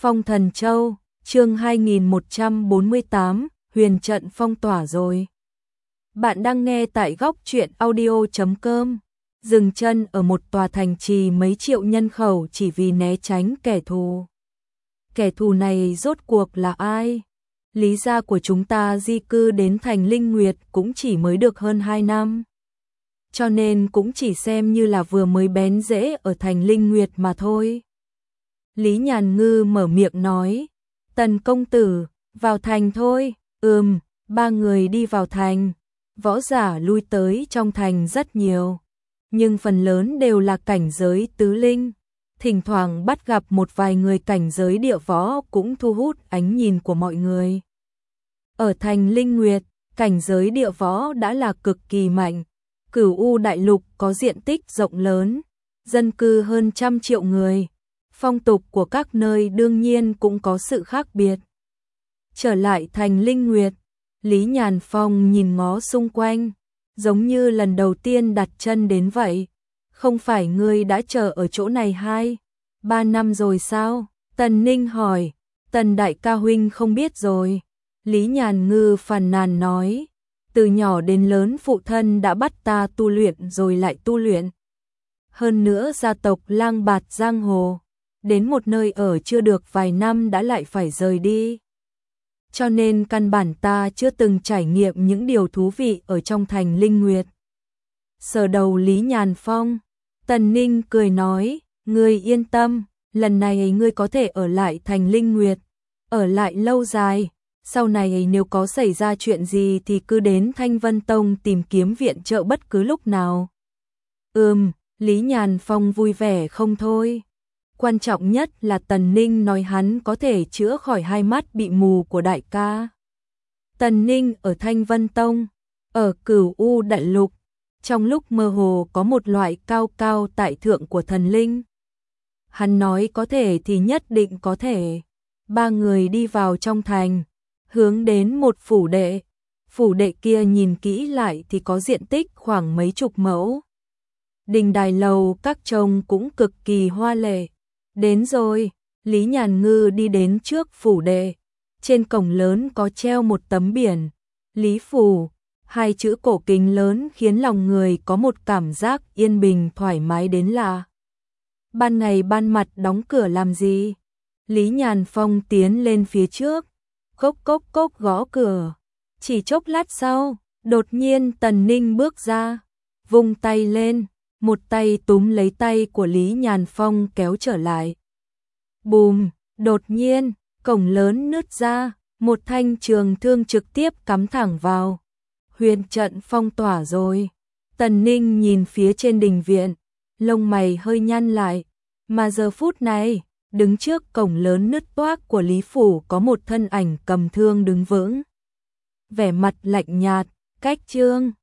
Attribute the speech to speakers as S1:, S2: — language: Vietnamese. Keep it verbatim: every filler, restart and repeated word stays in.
S1: Phong Thần Châu, chương hai nghìn một trăm bốn mươi tám, huyền trận phong tỏa rồi. Bạn đang nghe tại góc truyện audio chấm com. Dừng chân ở một tòa thành trì mấy triệu nhân khẩu chỉ vì né tránh kẻ thù. Kẻ thù này rốt cuộc là ai? Lý gia của chúng ta di cư đến thành Linh Nguyệt cũng chỉ mới được hơn hai năm. Cho nên cũng chỉ xem như là vừa mới bén rễ ở thành Linh Nguyệt mà thôi. Lý Nhàn Ngư mở miệng nói, Tần công tử, vào thành thôi. Ừm, ba người đi vào thành. Võ giả lui tới trong thành rất nhiều, nhưng phần lớn đều là cảnh giới tứ linh. Thỉnh thoảng bắt gặp một vài người cảnh giới địa võ cũng thu hút ánh nhìn của mọi người. Ở thành Linh Nguyệt, cảnh giới địa võ đã là cực kỳ mạnh. Cửu U đại lục có diện tích rộng lớn, dân cư hơn trăm triệu người. Phong tục của các nơi đương nhiên cũng có sự khác biệt. Trở lại thành Linh Nguyệt, Lý Nhàn Phong nhìn ngó xung quanh, giống như lần đầu tiên đặt chân đến vậy. Không phải ngươi đã chờ ở chỗ này hai, ba năm rồi sao? Tần Ninh hỏi. Tần đại ca huynh không biết rồi. Lý Nhàn Ngư phàn nàn nói, từ nhỏ đến lớn phụ thân đã bắt ta tu luyện rồi lại tu luyện. Hơn nữa gia tộc lang bạt giang hồ, đến một nơi ở chưa được vài năm đã lại phải rời đi. Cho nên căn bản ta chưa từng trải nghiệm những điều thú vị ở trong thành Linh Nguyệt. Sờ đầu Lý Nhàn Phong, Tần Ninh cười nói, ngươi yên tâm, lần này ngươi có thể ở lại thành Linh Nguyệt, ở lại lâu dài. Sau này nếu có xảy ra chuyện gì thì cứ đến Thanh Vân Tông tìm kiếm viện trợ bất cứ lúc nào. Ừm, Lý Nhàn Phong vui vẻ không thôi. Quan trọng nhất là Tần Ninh nói hắn có thể chữa khỏi hai mắt bị mù của đại ca. Tần Ninh ở Thanh Vân Tông, ở Cửu U đại lục, trong lúc mơ hồ có một loại cao cao tại thượng của thần linh. Hắn nói có thể thì nhất định có thể. Ba người đi vào trong thành, hướng đến một phủ đệ. Phủ đệ kia nhìn kỹ lại thì có diện tích khoảng mấy chục mẫu. Đình đài lầu các trông cũng cực kỳ hoa lệ. Đến rồi, Lý Nhàn Ngư đi đến trước phủ đệ. Trên cổng lớn có treo một tấm biển, Lý Phủ, hai chữ cổ kính lớn khiến lòng người có một cảm giác yên bình thoải mái đến lạ. Ban ngày ban mặt đóng cửa làm gì? Lý Nhàn Phong tiến lên phía trước, cốc cốc cốc gõ cửa. Chỉ chốc lát sau, đột nhiên Tần Ninh bước ra, vung tay lên, một tay túm lấy tay của Lý Nhàn Phong kéo trở lại. Bùm, đột nhiên, cổng lớn nứt ra, một thanh trường thương trực tiếp cắm thẳng vào. Huyền trận phong tỏa rồi. Tần Ninh nhìn phía trên đình viện, lông mày hơi nhăn lại, mà giờ phút này, đứng trước cổng lớn nứt toác của Lý Phủ có một thân ảnh cầm thương đứng vững. Vẻ mặt lạnh nhạt, cách trương.